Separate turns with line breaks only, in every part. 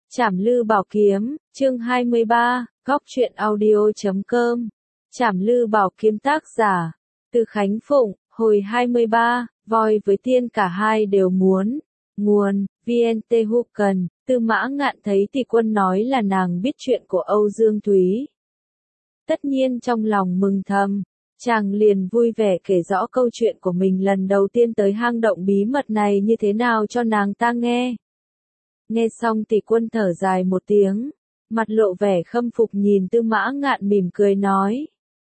Trảm Lư Bảo Kiếm, chương 23, góc truyện audio.com. Trảm Lư Bảo Kiếm tác giả, Từ Khánh Phụng, hồi 23, voi với tiên cả hai đều muốn. Nguồn, VNT Hucan, Tư Mã Ngạn thấy Tỷ Quân nói là nàng biết chuyện của Âu Dương Thúy. Tất nhiên trong lòng mừng thầm, chàng liền vui vẻ kể rõ câu chuyện của mình lần đầu tiên tới hang động bí mật này như thế nào cho nàng ta nghe. Nghe xong Tỷ Quân thở dài một tiếng, mặt lộ vẻ khâm phục nhìn Tư Mã Ngạn mỉm cười nói.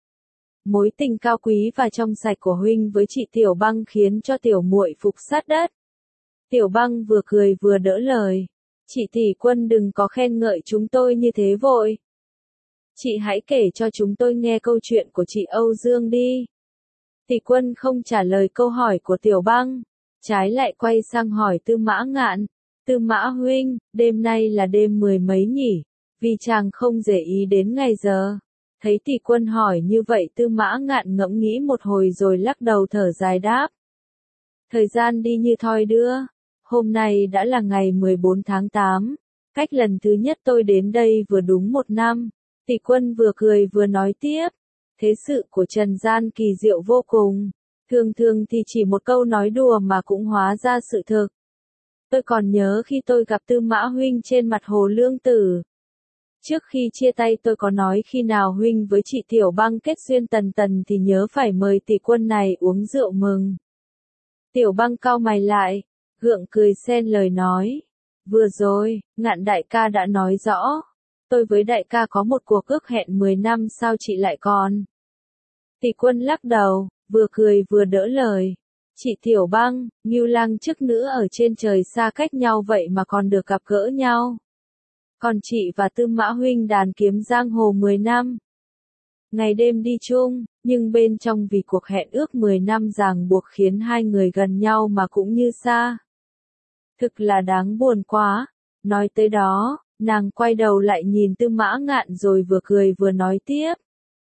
Mối tình cao quý và trong sạch của huynh với chị Tiểu Băng khiến cho tiểu muội phục sát đất. Tiểu Băng vừa cười vừa đỡ lời. Chị Tỷ Quân đừng có khen ngợi chúng tôi như thế vội. Chị hãy kể cho chúng tôi nghe câu chuyện của chị Âu Dương đi. Tỷ Quân không trả lời câu hỏi của Tiểu Băng, trái lại quay sang hỏi Tư Mã Ngạn. Tư Mã huynh, đêm nay là đêm 10 mấy nhỉ, vì chàng không để ý đến ngày giờ. Thấy Tỷ Quân hỏi như vậy Tư Mã Ngạn ngẫm nghĩ một hồi rồi lắc đầu thở dài đáp. Thời gian đi như thoi đưa, hôm nay đã là ngày 14 tháng 8, cách lần thứ nhất tôi đến đây vừa đúng 1 năm. Tỷ Quân vừa cười vừa nói tiếp, thế sự của trần gian kỳ diệu vô cùng, thường thường thì chỉ một câu nói đùa mà cũng hóa ra sự thực. Tôi còn nhớ khi tôi gặp Tư Mã huynh trên mặt hồ Lương Tử. Trước khi chia tay tôi có nói khi nào huynh với chị Tiểu Băng kết duyên tần tần thì nhớ phải mời Tỷ Quân này uống rượu mừng. Tiểu Băng cau mày lại, gượng cười xen lời nói. Vừa rồi, Ngạn đại ca đã nói rõ. Tôi với đại ca có một cuộc ước hẹn 10 năm sao chị lại còn. Tỷ Quân lắc đầu, vừa cười vừa đỡ lời. Chị Tiểu Băng, Ngưu Lang chức nữ ở trên trời xa cách nhau vậy mà còn được gặp gỡ nhau. Còn chị và Tư Mã huynh đàn kiếm giang hồ 10 năm. Ngày đêm đi chung, nhưng bên trong vì cuộc hẹn ước 10 năm ràng buộc khiến hai người gần nhau mà cũng như xa. Thực là đáng buồn quá. Nói tới đó, nàng quay đầu lại nhìn Tư Mã Ngạn rồi vừa cười vừa nói tiếp.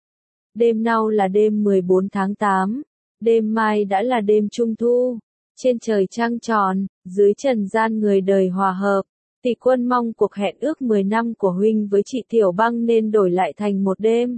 Đêm nào là đêm 14 tháng 8. Đêm mai đã là đêm trung thu, trên trời trăng tròn, dưới trần gian người đời hòa hợp. Tỷ Quân mong cuộc hẹn ước 10 năm của huynh với chị Tiểu Băng nên đổi lại thành một đêm.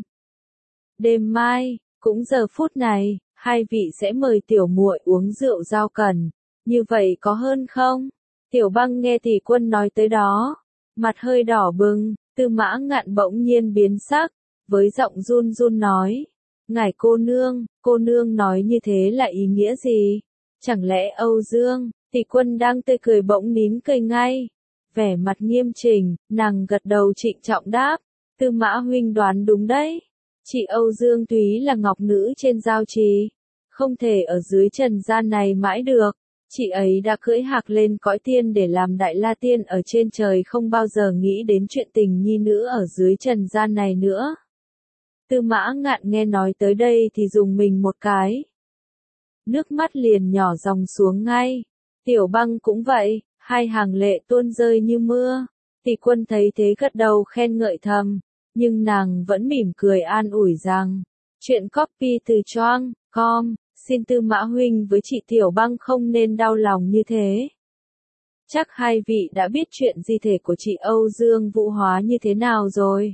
Đêm mai, cũng giờ phút này, hai vị sẽ mời tiểu muội uống rượu giao cần, như vậy có hơn không? Tiểu Băng nghe Tỷ Quân nói tới đó, mặt hơi đỏ bừng, Tư Mã Ngạn bỗng nhiên biến sắc, với giọng run run nói. Ngài cô nương nói như thế là ý nghĩa gì? Chẳng lẽ Âu Dương? Tỷ Quân đang tươi cười bỗng nín cười ngay. Vẻ mặt nghiêm chỉnh, nàng gật đầu trịnh trọng đáp. Tư Mã huynh đoán đúng đấy. Chị Âu Dương Thúy là ngọc nữ trên giao trì. Không thể ở dưới trần gian này mãi được. Chị ấy đã cưỡi hạc lên cõi tiên để làm đại la tiên ở trên trời không bao giờ nghĩ đến chuyện tình nhi nữ ở dưới trần gian này nữa. Tư Mã Ngạn nghe nói tới đây thì rùng mình một cái. Nước mắt liền nhỏ dòng xuống ngay. Tiểu Băng cũng vậy, hai hàng lệ tuôn rơi như mưa. Tỷ Quân thấy thế gật đầu khen ngợi thầm, nhưng nàng vẫn mỉm cười an ủi rằng, chuyện copy từ Choang.com, xin Tư Mã huynh với chị Tiểu Băng không nên đau lòng như thế. Chắc hai vị đã biết chuyện di thể của chị Âu Dương Vũ Hóa như thế nào rồi.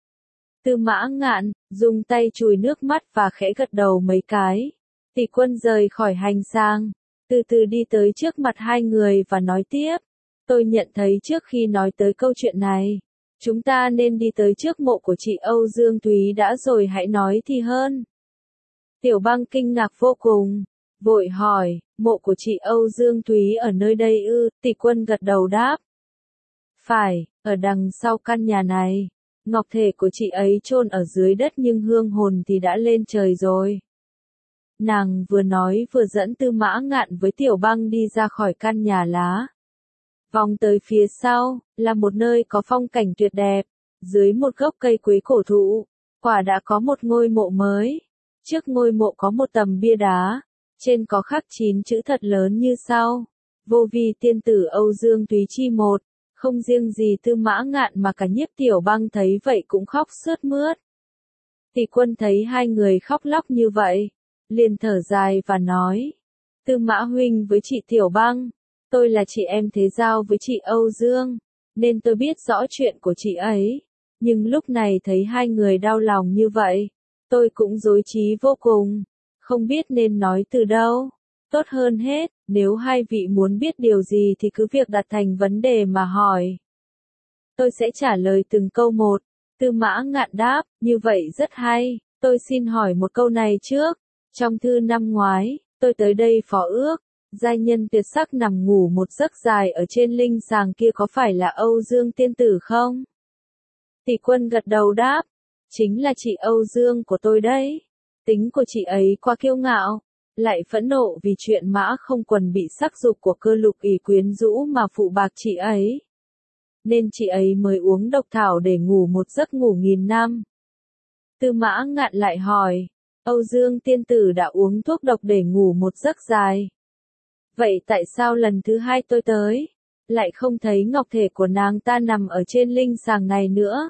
Tư Mã Ngạn, dùng tay chùi nước mắt và khẽ gật đầu mấy cái. Tỷ Quân rời khỏi hành sang, từ từ đi tới trước mặt hai người và nói tiếp. Tôi nhận thấy trước khi nói tới câu chuyện này, chúng ta nên đi tới trước mộ của chị Âu Dương Thúy đã rồi hãy nói thì hơn. Tiểu Băng kinh ngạc vô cùng, vội hỏi, mộ của chị Âu Dương Thúy ở nơi đây ư? Tỷ Quân gật đầu đáp. Phải, ở đằng sau căn nhà này. Ngọc thể của chị ấy chôn ở dưới đất nhưng hương hồn thì đã lên trời rồi. Nàng vừa nói vừa dẫn Tư Mã Ngạn với Tiểu Băng đi ra khỏi căn nhà lá. Vòng tới phía sau, là một nơi có phong cảnh tuyệt đẹp. Dưới một gốc cây quế cổ thụ, quả đã có một ngôi mộ mới. Trước ngôi mộ có một tấm bia đá. Trên có khắc 9 chữ thật lớn như sau. Vô vi tiên tử Âu Dương Thúy chi một. Không riêng gì Tư Mã Ngạn mà cả Nhiếp Tiểu Băng thấy vậy cũng khóc sướt mướt. Tỷ Quân thấy hai người khóc lóc như vậy, liền thở dài và nói. Tư Mã huynh với chị Tiểu Băng, tôi là chị em thế giao với chị Âu Dương. nên tôi biết rõ chuyện của chị ấy. Nhưng lúc này thấy hai người đau lòng như vậy, tôi cũng rối trí vô cùng, không biết nên nói từ đâu. Tốt hơn hết, nếu hai vị muốn biết điều gì thì cứ việc đặt thành vấn đề mà hỏi. Tôi sẽ trả lời từng câu một. Tư Mã Ngạn đáp, như vậy rất hay, tôi xin hỏi một câu này trước. Trong thư năm ngoái, tôi tới đây phó ước, giai nhân tuyệt sắc nằm ngủ một giấc dài ở trên linh sàng kia có phải là Âu Dương tiên tử không? Tỷ Quân gật đầu đáp, chính là chị Âu Dương của tôi đấy. Tính của chị ấy quá kiêu ngạo, lại phẫn nộ vì chuyện Mã Không Quần bị sắc dục của Cơ Lục Ỷ quyến rũ mà phụ bạc chị ấy. Nên chị ấy mới uống độc thảo để ngủ một giấc ngủ nghìn năm. Tư Mã Ngạn lại hỏi, Âu Dương tiên tử đã uống thuốc độc để ngủ một giấc dài. Vậy tại sao lần thứ hai tôi tới, lại không thấy ngọc thể của nàng ta nằm ở trên linh sàng này nữa?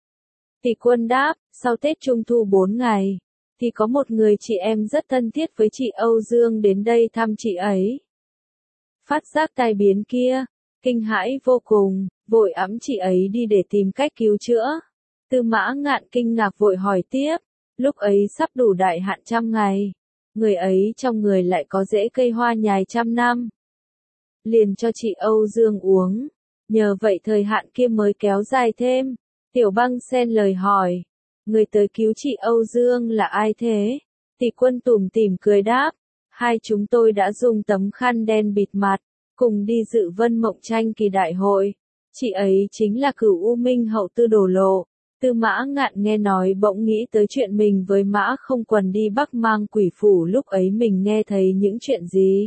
Tỷ Quân đáp, sau Tết Trung Thu 4 ngày, thì có một người chị em rất thân thiết với chị Âu Dương đến đây thăm chị ấy. Phát giác tai biến kia, kinh hãi vô cùng, vội ẵm chị ấy đi để tìm cách cứu chữa. Tư Mã Ngạn kinh ngạc vội hỏi tiếp, lúc ấy sắp đủ đại hạn 100 ngày, người ấy trong người lại có rễ cây hoa nhài 100 năm. Liền cho chị Âu Dương uống, nhờ vậy thời hạn kia mới kéo dài thêm. Tiểu Băng xen lời hỏi, người tới cứu chị Âu Dương là ai thế? Tỷ Quân tủm tỉm cười đáp, hai chúng tôi đã dùng tấm khăn đen bịt mặt, cùng đi dự Vân Mộng Tranh kỳ đại hội. Chị ấy chính là Cửu U Minh hậu Tư Đồ Lộ. Tư Mã Ngạn nghe nói bỗng nghĩ tới chuyện mình với Mã Không Quần đi Bắc Mang Quỷ Phủ lúc ấy mình nghe thấy những chuyện gì.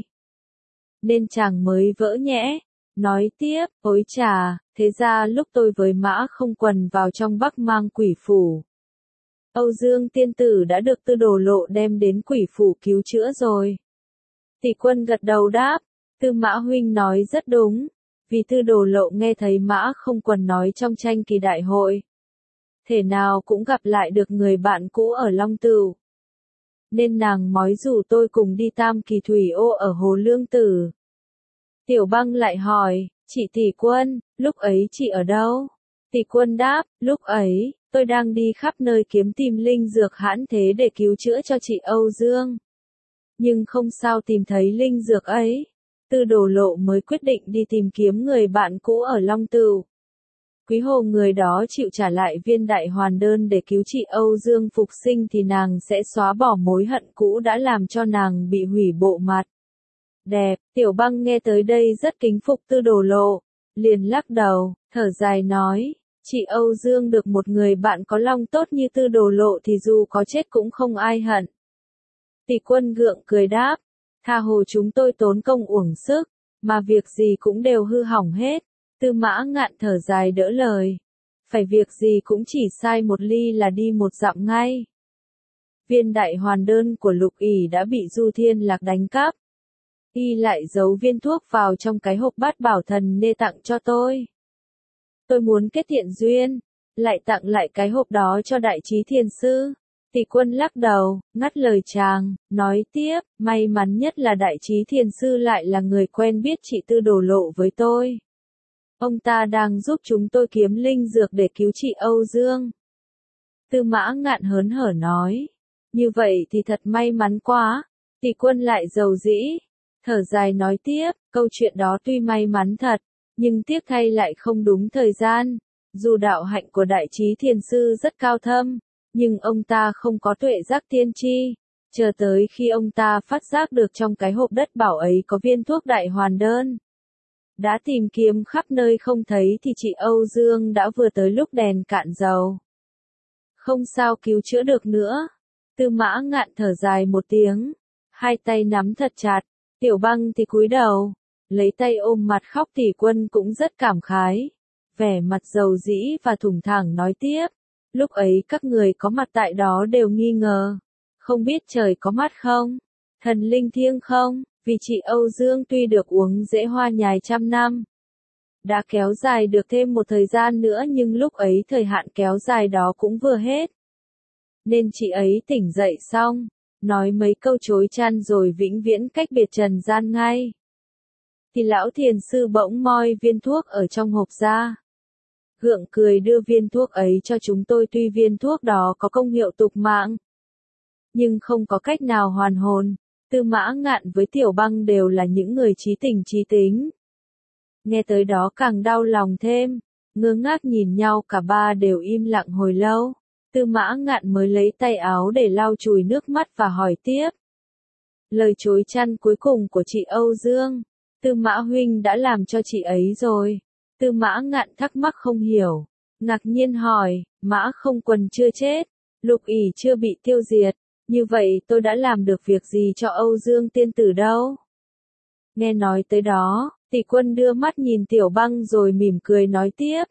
Nên chàng mới vỡ nhẽ, nói tiếp, ôi chà, thế ra lúc tôi với Mã Không Quần vào trong Bắc Mang Quỷ Phủ, Âu Dương tiên tử đã được Tư Đồ Lộ đem đến Quỷ Phủ cứu chữa rồi. Tỷ Quân gật đầu đáp, Tư Mã huynh nói rất đúng, vì Tư Đồ Lộ nghe thấy Mã Không Quần nói trong tranh kỳ đại hội, thể nào cũng gặp lại được người bạn cũ ở Long Tửu. Nên nàng mói rủ tôi cùng đi Tam Kỳ Thủy Ô ở Hồ Lương Tử. Tiểu Băng lại hỏi, chị Tỷ Quân, lúc ấy chị ở đâu? Tỷ Quân đáp, lúc ấy, tôi đang đi khắp nơi kiếm tìm linh dược hãn thế để cứu chữa cho chị Âu Dương. Nhưng không sao tìm thấy linh dược ấy. Tư Đồ Lộ mới quyết định đi tìm kiếm người bạn cũ ở Long Tửu. Quý hồ người đó chịu trả lại viên đại hoàn đơn để cứu chị Âu Dương phục sinh thì nàng sẽ xóa bỏ mối hận cũ đã làm cho nàng bị hủy bộ mặt. Đẹp, Tiểu Băng nghe tới đây rất kính phục Tư Đồ Lộ, liền lắc đầu, thở dài nói, chị Âu Dương được một người bạn có lòng tốt như Tư Đồ Lộ thì dù có chết cũng không ai hận. Tỷ Quân gượng cười đáp, tha hồ chúng tôi tốn công uổng sức, mà việc gì cũng đều hư hỏng hết. Tư Mã Ngạn thở dài đỡ lời, phải việc gì cũng chỉ sai một ly là đi một dặm ngay. Viên đại hoàn đơn của Lục Ỷ đã bị Du Thiên Lạc đánh cắp. Y lại giấu viên thuốc vào trong cái hộp bát bảo thần nê tặng cho tôi. Tôi muốn kết thiện duyên, lại tặng lại cái hộp đó cho Đại Trí Thiền Sư. Tỷ Quân lắc đầu, ngắt lời chàng, nói tiếp, may mắn nhất là Đại Trí Thiền Sư lại là người quen biết chị Tư Đồ Lộ với tôi. Ông ta đang giúp chúng tôi kiếm linh dược để cứu chị Âu Dương. Tư Mã Ngạn hớn hở nói, như vậy thì thật may mắn quá. Tỷ Quân lại dầu dĩ, thở dài nói tiếp, câu chuyện đó tuy may mắn thật, nhưng tiếc thay lại không đúng thời gian. Dù đạo hạnh của Đại Trí Thiền Sư rất cao thâm, nhưng ông ta không có tuệ giác tiên tri. Chờ tới khi ông ta phát giác được trong cái hộp đất bảo ấy có viên thuốc đại hoàn đơn. Đã tìm kiếm khắp nơi không thấy thì chị Âu Dương đã vừa tới lúc đèn cạn dầu. Không sao cứu chữa được nữa. Tư Mã Ngạn thở dài một tiếng, hai tay nắm thật chặt, Tiểu Băng thì cúi đầu, lấy tay ôm mặt khóc. Tỷ Quân cũng rất cảm khái, vẻ mặt dầu dĩ và thủng thẳng nói tiếp, lúc ấy các người có mặt tại đó đều nghi ngờ, không biết trời có mắt không, thần linh thiêng không. Vì chị Âu Dương tuy được uống rễ hoa nhài 100 năm, đã kéo dài được thêm một thời gian nữa nhưng lúc ấy thời hạn kéo dài đó cũng vừa hết. Nên chị ấy tỉnh dậy xong, nói mấy câu chối chăn rồi vĩnh viễn cách biệt trần gian ngay. Thì lão thiền sư bỗng moi viên thuốc ở trong hộp ra, gượng cười đưa viên thuốc ấy cho chúng tôi. Tuy viên thuốc đó có công hiệu tục mạng, nhưng không có cách nào hoàn hồn. Tư Mã Ngạn với Tiểu Băng đều là những người trí tình trí tính. Nghe tới đó càng đau lòng thêm, ngơ ngác nhìn nhau, cả ba đều im lặng hồi lâu. Tư Mã Ngạn mới lấy tay áo để lau chùi nước mắt và hỏi tiếp. Lời chối chăn cuối cùng của chị Âu Dương, Tư Mã huynh đã làm cho chị ấy rồi. Tư Mã Ngạn thắc mắc không hiểu, ngạc nhiên hỏi, Mã Không Quần chưa chết, Lục ỷ chưa bị tiêu diệt, như vậy tôi đã làm được việc gì cho Âu Dương tiên tử đâu? Nghe nói tới đó, Tỷ Quân đưa mắt nhìn Tiểu Băng rồi mỉm cười nói tiếp.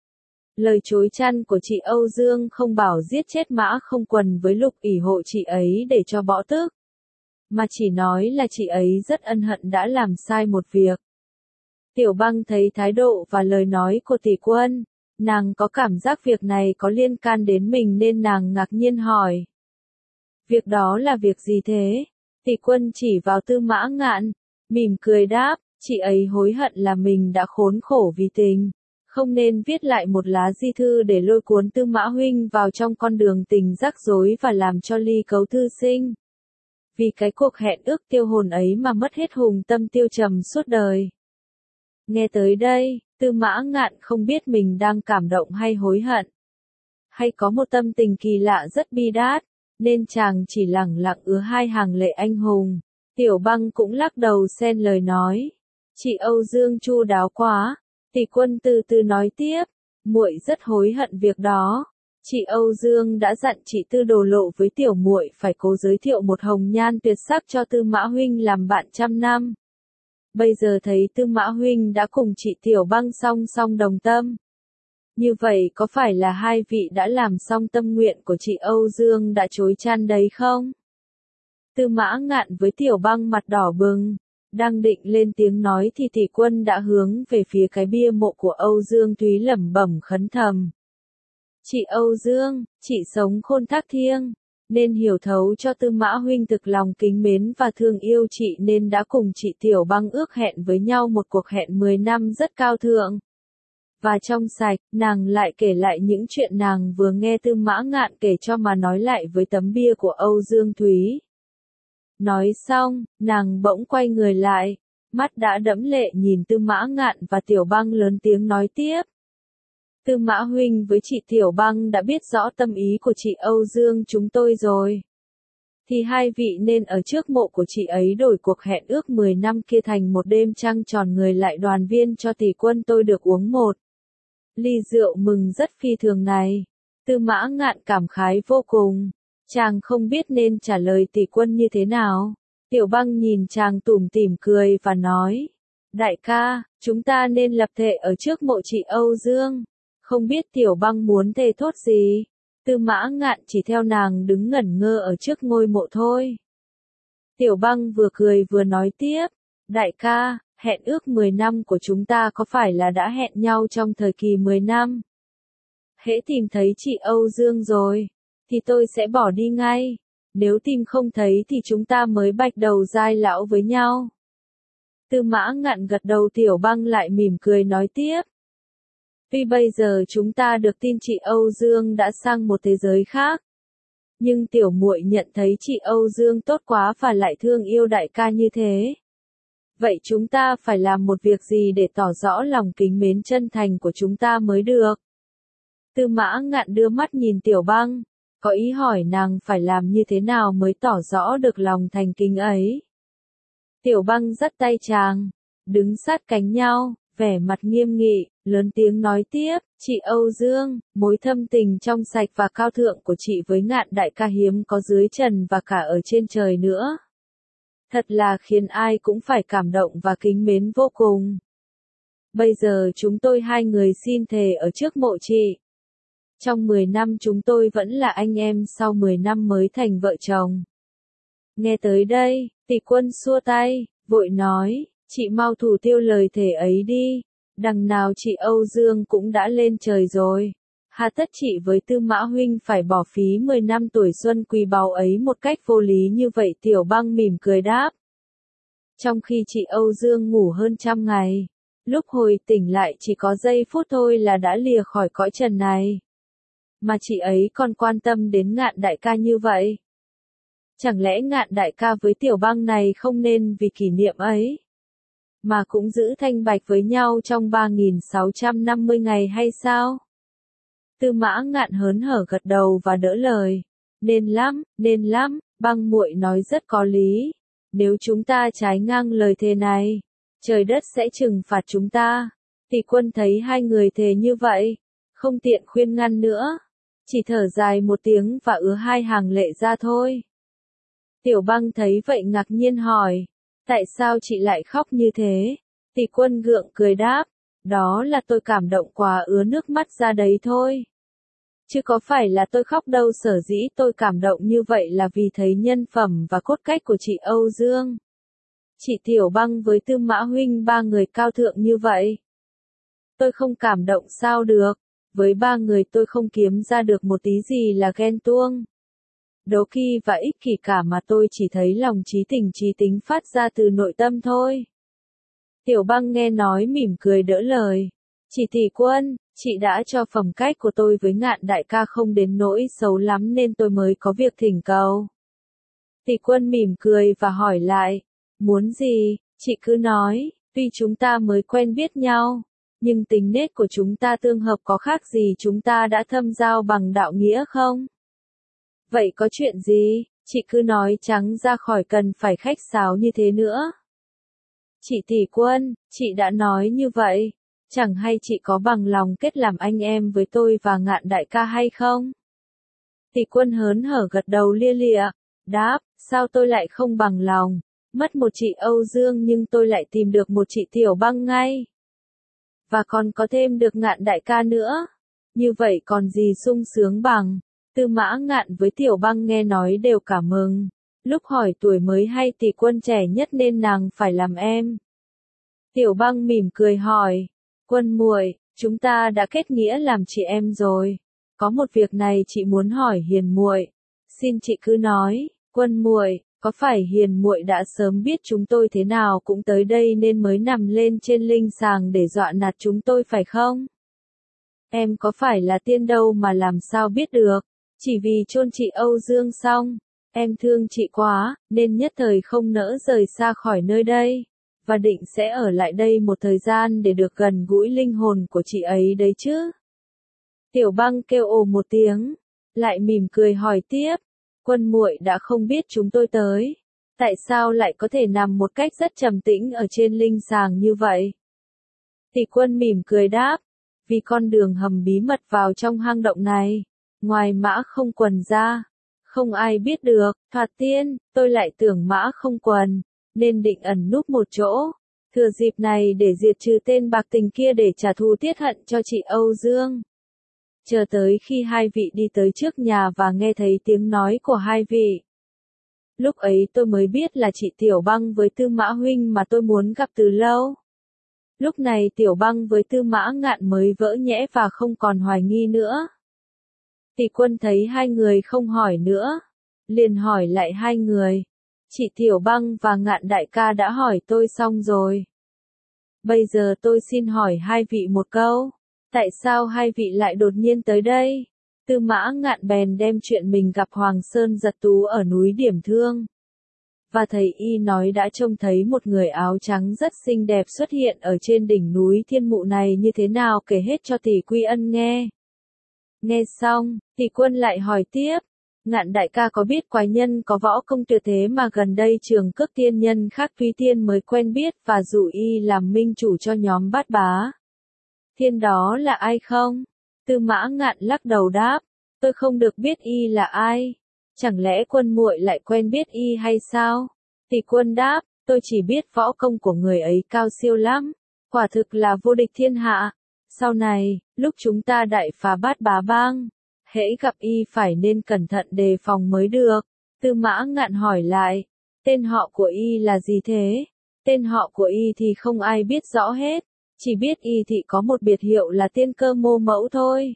Lời chối chăn của chị Âu Dương không bảo giết chết Mã Không Quần với Lục ỷ hộ chị ấy để cho bỏ tức, mà chỉ nói là chị ấy rất ân hận đã làm sai một việc. Tiểu Băng thấy thái độ và lời nói của Tỷ Quân, nàng có cảm giác việc này có liên can đến mình nên nàng ngạc nhiên hỏi. Việc đó là việc gì thế? Tỷ Quân chỉ vào Tư Mã Ngạn, mỉm cười đáp, chị ấy hối hận là mình đã khốn khổ vì tình, không nên viết lại một lá di thư để lôi cuốn Tư Mã huynh vào trong con đường tình rắc rối và làm cho ly cấu thư sinh. Vì cái cuộc hẹn ước tiêu hồn ấy mà mất hết hùng tâm tiêu trầm suốt đời. Nghe tới đây, Tư Mã Ngạn không biết mình đang cảm động hay hối hận, hay có một tâm tình kỳ lạ rất bi đát, nên chàng chỉ lẳng lặng ứa hai hàng lệ anh hùng. Tiểu Băng cũng lắc đầu xen lời nói, chị Âu Dương chu đáo quá. Tỷ Quân từ từ nói tiếp, muội rất hối hận việc đó. Chị Âu Dương đã dặn chị Tư đổ lộ với tiểu muội phải cố giới thiệu một hồng nhan tuyệt sắc cho Tư Mã huynh làm bạn trăm năm. Bây giờ thấy Tư Mã huynh đã cùng chị Tiểu Băng song song đồng tâm. Như vậy có phải là hai vị đã làm xong tâm nguyện của chị Âu Dương đã chối chăn đấy không? Tư Mã Ngạn với Tiểu Băng mặt đỏ bừng, đang định lên tiếng nói thì Tỷ Quân đã hướng về phía cái bia mộ của Âu Dương Thúy lẩm bẩm khấn thầm. Chị Âu Dương, chị sống khôn thác thiêng, nên hiểu thấu cho Tư Mã huynh thực lòng kính mến và thương yêu chị nên đã cùng chị Tiểu Băng ước hẹn với nhau một cuộc hẹn 10 năm rất cao thượng. Và trong sạch, nàng lại kể lại những chuyện nàng vừa nghe Tư Mã Ngạn kể cho mà nói lại với tấm bia của Âu Dương Thúy. Nói xong, nàng bỗng quay người lại, mắt đã đẫm lệ nhìn Tư Mã Ngạn và Tiểu Băng lớn tiếng nói tiếp. Tư Mã huynh với chị Tiểu Băng đã biết rõ tâm ý của chị Âu Dương chúng tôi rồi. Thì hai vị nên ở trước mộ của chị ấy đổi cuộc hẹn ước 10 năm kia thành một đêm trăng tròn, người lại đoàn viên cho Tỷ Quân tôi được uống một ly rượu mừng rất phi thường này. Tư Mã Ngạn cảm khái vô cùng. Chàng không biết nên trả lời Tỷ Quân như thế nào. Tiểu Băng nhìn chàng tủm tỉm cười và nói. Đại ca, chúng ta nên lập thệ ở trước mộ chị Âu Dương. Không biết Tiểu Băng muốn thề thốt gì. Tư Mã Ngạn chỉ theo nàng đứng ngẩn ngơ ở trước ngôi mộ thôi. Tiểu Băng vừa cười vừa nói tiếp. Đại ca, hẹn ước 10 năm của chúng ta có phải là đã hẹn nhau trong thời kỳ 10 năm? Hễ tìm thấy chị Âu Dương rồi, thì tôi sẽ bỏ đi ngay. Nếu tìm không thấy thì chúng ta mới bạch đầu dai lão với nhau. Tư Mã Ngạn gật đầu. Tiểu Băng lại mỉm cười nói tiếp. Tuy bây giờ chúng ta được tin chị Âu Dương đã sang một thế giới khác, nhưng tiểu muội nhận thấy chị Âu Dương tốt quá và lại thương yêu đại ca như thế. Vậy chúng ta phải làm một việc gì để tỏ rõ lòng kính mến chân thành của chúng ta mới được? Tư Mã Ngạn đưa mắt nhìn Tiểu Băng, có ý hỏi nàng phải làm như thế nào mới tỏ rõ được lòng thành kính ấy. Tiểu Băng dắt tay chàng, đứng sát cánh nhau, vẻ mặt nghiêm nghị, lớn tiếng nói tiếp, chị Âu Dương, mối thâm tình trong sạch và cao thượng của chị với Ngạn đại ca hiếm có dưới trần và cả ở trên trời nữa. Thật là khiến ai cũng phải cảm động và kính mến vô cùng. Bây giờ chúng tôi hai người xin thề ở trước mộ chị. Trong 10 năm chúng tôi vẫn là anh em, sau 10 năm mới thành vợ chồng. Nghe tới đây, Tỷ Quân xua tay, vội nói, chị mau thủ tiêu lời thề ấy đi. Đằng nào chị Âu Dương cũng đã lên trời rồi. Hà tất chị với Tư Mã huynh phải bỏ phí 10 năm tuổi xuân quý báu ấy một cách vô lý như vậy. Tiểu Băng mỉm cười đáp. Trong khi chị Âu Dương ngủ hơn 100 ngày, Lúc hồi tỉnh lại chỉ có giây phút thôi là đã lìa khỏi cõi trần này. Mà chị ấy còn quan tâm đến Ngạn đại ca như vậy. Chẳng lẽ Ngạn đại ca với Tiểu Băng này không nên vì kỷ niệm ấy mà cũng giữ thanh bạch với nhau trong 3650 ngày hay sao? Tư Mã Ngạn hớn hở gật đầu và đỡ lời. Nên lắm, Băng muội nói rất có lý. Nếu chúng ta trái ngang lời thề này, trời đất sẽ trừng phạt chúng ta. Tỷ Quân thấy hai người thề như vậy, không tiện khuyên ngăn nữa, chỉ thở dài một tiếng và ứa hai hàng lệ ra thôi. Tiểu Băng thấy vậy ngạc nhiên hỏi, tại sao chị lại khóc như thế? Tỷ Quân gượng cười đáp, đó là tôi cảm động quá ứa nước mắt ra đấy thôi. Chứ có phải là tôi khóc đâu, sở dĩ tôi cảm động như vậy là vì thấy nhân phẩm và cốt cách của chị Âu Dương. Chị Tiểu Băng với Tư Mã huynh ba người cao thượng như vậy. Tôi không cảm động sao được, với ba người tôi không kiếm ra được một tí gì là ghen tuông, đố kỵ và ích kỷ cả, mà tôi chỉ thấy lòng trí tình trí tính phát ra từ nội tâm thôi. Tiểu Băng nghe nói mỉm cười đỡ lời. Chị Tỷ Quân, chị đã cho phẩm cách của tôi với Ngạn đại ca không đến nỗi xấu lắm nên tôi mới có việc thỉnh cầu. Tỷ Quân mỉm cười và hỏi lại, muốn gì, chị cứ nói, tuy chúng ta mới quen biết nhau, nhưng tính nết của chúng ta tương hợp, có khác gì chúng ta đã thâm giao bằng đạo nghĩa không? Vậy có chuyện gì, chị cứ nói trắng ra, khỏi cần phải khách sáo như thế nữa. Chị Tỷ Quân, chị đã nói như vậy, chẳng hay chị có bằng lòng kết làm anh em với tôi và Ngạn đại ca hay không? Tỷ Quân hớn hở gật đầu lia lịa, đáp, sao tôi lại không bằng lòng, mất một chị Âu Dương nhưng tôi lại tìm được một chị Tiểu Băng ngay. Và còn có thêm được Ngạn đại ca nữa, như vậy còn gì sung sướng bằng. Tư Mã Ngạn với Tiểu Băng nghe nói đều cảm mừng. Lúc hỏi tuổi mới hay Tỷ Quân trẻ nhất nên nàng phải làm em. Tiểu Băng mỉm cười hỏi, Quân muội, chúng ta đã kết nghĩa làm chị em rồi. Có một việc này chị muốn hỏi Hiền muội. Xin chị cứ nói, Quân muội, có phải Hiền muội đã sớm biết chúng tôi thế nào cũng tới đây nên mới nằm lên trên linh sàng để dọa nạt chúng tôi phải không? Em có phải là tiên đâu mà làm sao biết được, chỉ vì chôn chị Âu Dương xong, em thương chị quá, nên nhất thời không nỡ rời xa khỏi nơi đây, và định sẽ ở lại đây một thời gian để được gần gũi linh hồn của chị ấy đấy chứ. Tiểu Băng kêu ồ một tiếng, lại mỉm cười hỏi tiếp, Quân muội đã không biết chúng tôi tới, tại sao lại có thể nằm một cách rất trầm tĩnh ở trên linh sàng như vậy? Tỷ Quân mỉm cười đáp, vì con đường hầm bí mật vào trong hang động này, ngoài Mã Không Quần ra, không ai biết được. Thoạt tiên, tôi lại tưởng Mã Không Quần, nên định ẩn núp một chỗ, thừa dịp này để diệt trừ tên bạc tình kia để trả thù tiết hận cho chị Âu Dương. Chờ tới khi hai vị đi tới trước nhà và nghe thấy tiếng nói của hai vị. Lúc ấy tôi mới biết là chị Tiểu Băng với Tư Mã huynh mà tôi muốn gặp từ lâu. Lúc này Tiểu Băng với Tư Mã Ngạn mới vỡ nhẽ và không còn hoài nghi nữa. Tỷ Quân thấy hai người không hỏi nữa, liền hỏi lại hai người. Chị Tiểu Băng và Ngạn đại ca đã hỏi tôi xong rồi. Bây giờ tôi xin hỏi hai vị một câu. Tại sao hai vị lại đột nhiên tới đây? Tư Mã Ngạn bèn đem chuyện mình gặp Hoàng Sơn Giật Tú ở núi Điểm Thương. Và thầy y nói đã trông thấy một người áo trắng rất xinh đẹp xuất hiện ở trên đỉnh núi Thiên Mụ này như thế nào, kể hết cho Tỷ Quy Ân nghe. Nghe xong, Tỷ Quân lại hỏi tiếp, Ngạn đại ca có biết quái nhân có võ công tuyệt thế mà gần đây Trường Cước tiên nhân Khác Thúy Tiên mới quen biết và rủ y làm minh chủ cho nhóm Bát Bá Thiên đó là ai không? Tư Mã Ngạn lắc đầu đáp, tôi không được biết y là ai. Chẳng lẽ Quân muội lại quen biết y hay sao? Tỷ Quân đáp, tôi chỉ biết võ công của người ấy cao siêu lắm, quả thực là vô địch thiên hạ. Sau này, lúc chúng ta đại phá Bát Bá Bang, hễ gặp y phải nên cẩn thận đề phòng mới được. Tư Mã Ngạn hỏi lại, tên họ của y là gì thế? Tên họ của y thì không ai biết rõ hết, chỉ biết y thị có một biệt hiệu là Tiên Cơ Mô Mẫu thôi.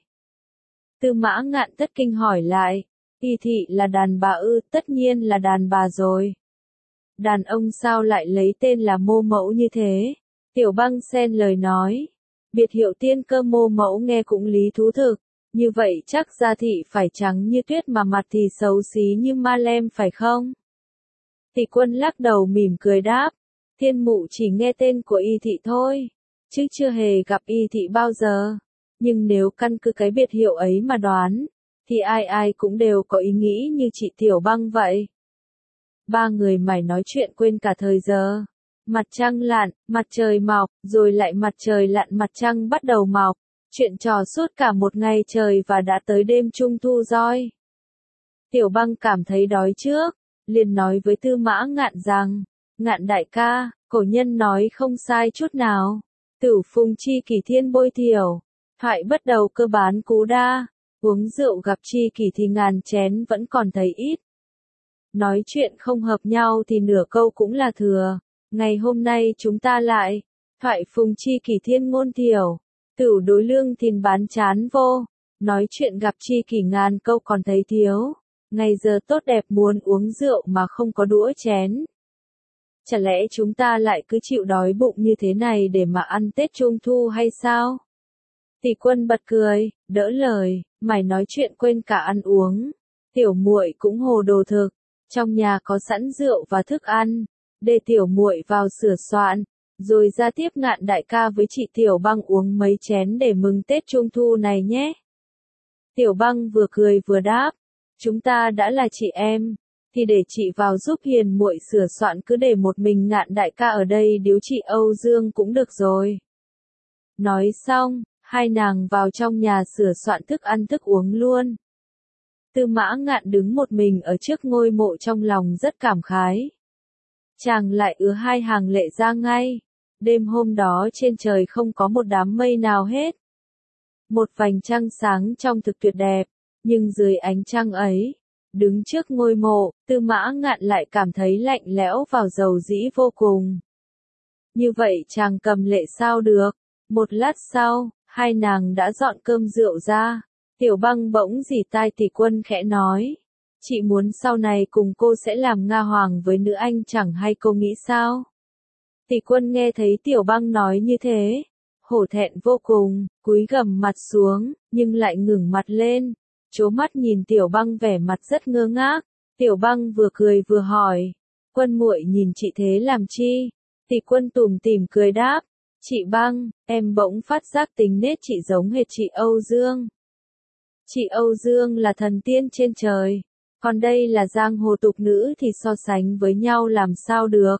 Tư Mã Ngạn thất kinh hỏi lại, y thị là đàn bà ư? Tất nhiên là đàn bà rồi. Đàn ông sao lại lấy tên là Mô Mẫu như thế? Tiểu Băng xen lời nói. Biệt hiệu Tiên Cơ Mô Mẫu nghe cũng lý thú thực. Như vậy chắc da thị phải trắng như tuyết mà mặt thì xấu xí như ma lem phải không? Tỷ Quân lắc đầu mỉm cười đáp. Thiên mụ chỉ nghe tên của y thị thôi, chứ chưa hề gặp y thị bao giờ. Nhưng nếu căn cứ cái biệt hiệu ấy mà đoán, thì ai ai cũng đều có ý nghĩ như chị Tiểu Băng vậy. Ba người mải nói chuyện quên cả thời giờ. Mặt trăng lặn, mặt trời mọc, rồi lại mặt trời lặn mặt trăng bắt đầu mọc. Chuyện trò suốt cả một ngày trời và đã tới đêm trung thu rồi. Tiểu Băng cảm thấy đói trước, liền nói với Tư Mã Ngạn rằng, Ngạn đại ca, cổ nhân nói không sai chút nào. Tử phùng chi kỷ thiên bôi thiểu, thoại bất đầu cơ bán cú đa, uống rượu gặp chi kỷ thì ngàn chén vẫn còn thấy ít. Nói chuyện không hợp nhau thì nửa câu cũng là thừa. Ngày hôm nay chúng ta lại, thoại phùng chi kỷ thiên ngôn thiểu, tửu đối lương thìn bán chán vô, nói chuyện gặp chi kỷ ngàn câu còn thấy thiếu. Ngày giờ tốt đẹp muốn uống rượu mà không có đũa chén. Chả lẽ chúng ta lại cứ chịu đói bụng như thế này để mà ăn Tết Trung Thu hay sao? Tỷ Quân bật cười, đỡ lời, mày nói chuyện quên cả ăn uống. Tiểu muội cũng hồ đồ thực, trong nhà có sẵn rượu và thức ăn, để tiểu muội vào sửa soạn, rồi ra tiếp Ngạn đại ca với chị Tiểu Băng uống mấy chén để mừng Tết Trung Thu này nhé. Tiểu Băng vừa cười vừa đáp, chúng ta đã là chị em, thì để chị vào giúp hiền muội sửa soạn, cứ để một mình Ngạn đại ca ở đây điếu chị Âu Dương cũng được rồi. Nói xong, hai nàng vào trong nhà sửa soạn thức ăn thức uống luôn. Tư Mã Ngạn đứng một mình ở trước ngôi mộ trong lòng rất cảm khái. Chàng lại ứa hai hàng lệ ra ngay. Đêm hôm đó trên trời không có một đám mây nào hết. Một vành trăng sáng trong thực tuyệt đẹp, nhưng dưới ánh trăng ấy, đứng trước ngôi mộ, Tư Mã Ngạn lại cảm thấy lạnh lẽo vào dầu dĩ vô cùng. Như vậy chàng cầm lệ sao được? Một lát sau, hai nàng đã dọn cơm rượu ra. Tiểu Băng bỗng dì tai Tỷ Quân khẽ nói. Chị muốn sau này cùng cô sẽ làm Nga Hoàng với nữ anh chẳng hay cô nghĩ sao? Tỷ Quân nghe thấy Tiểu Băng nói như thế, hổ thẹn vô cùng, cúi gằm mặt xuống, nhưng lại ngẩng mặt lên, trố mắt nhìn Tiểu Băng vẻ mặt rất ngơ ngác. Tiểu Băng vừa cười vừa hỏi, Quân muội nhìn chị thế làm chi? Tỷ Quân tủm tỉm cười đáp, chị Băng, em bỗng phát giác tính nết chị giống hệt chị Âu Dương. Chị Âu Dương là thần tiên trên trời, còn đây là giang hồ tục nữ thì so sánh với nhau làm sao được.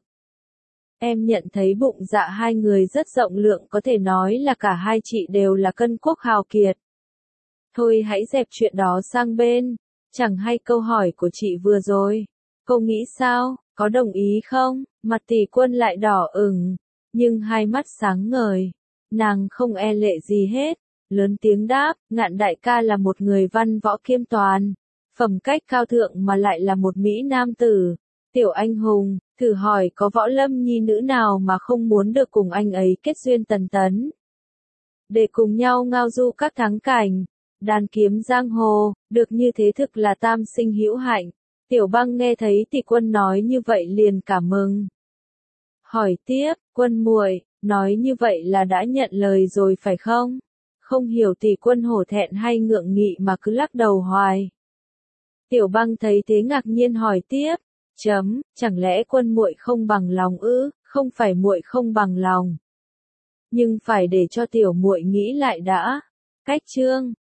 Em nhận thấy bụng dạ hai người rất rộng lượng, có thể nói là cả hai chị đều là cân quốc hào kiệt. Thôi hãy dẹp chuyện đó sang bên, chẳng hay câu hỏi của chị vừa rồi. Cô nghĩ sao, có đồng ý không? Mặt Tỷ Quân lại đỏ ửng, nhưng hai mắt sáng ngời. Nàng không e lệ gì hết, lớn tiếng đáp, Ngạn đại ca là một người văn võ kiêm toàn, phẩm cách cao thượng mà lại là một mỹ nam tử, tiểu anh hùng, thử hỏi có võ lâm nhi nữ nào mà không muốn được cùng anh ấy kết duyên tần tấn. Để cùng nhau ngao du các thắng cảnh, đàn kiếm giang hồ, được như thế thực là tam sinh hữu hạnh. Tiểu Băng nghe thấy Tỷ Quân nói như vậy liền cảm mừng. Hỏi tiếp, Quân muội, nói như vậy là đã nhận lời rồi phải không? Không hiểu Tỷ Quân hổ thẹn hay ngượng nghị mà cứ lắc đầu hoài. Tiểu Băng thấy thế ngạc nhiên hỏi tiếp, chẳng lẽ Quân muội không bằng lòng ư? Không phải muội không bằng lòng, nhưng phải để cho tiểu muội nghĩ lại đã. Cách chương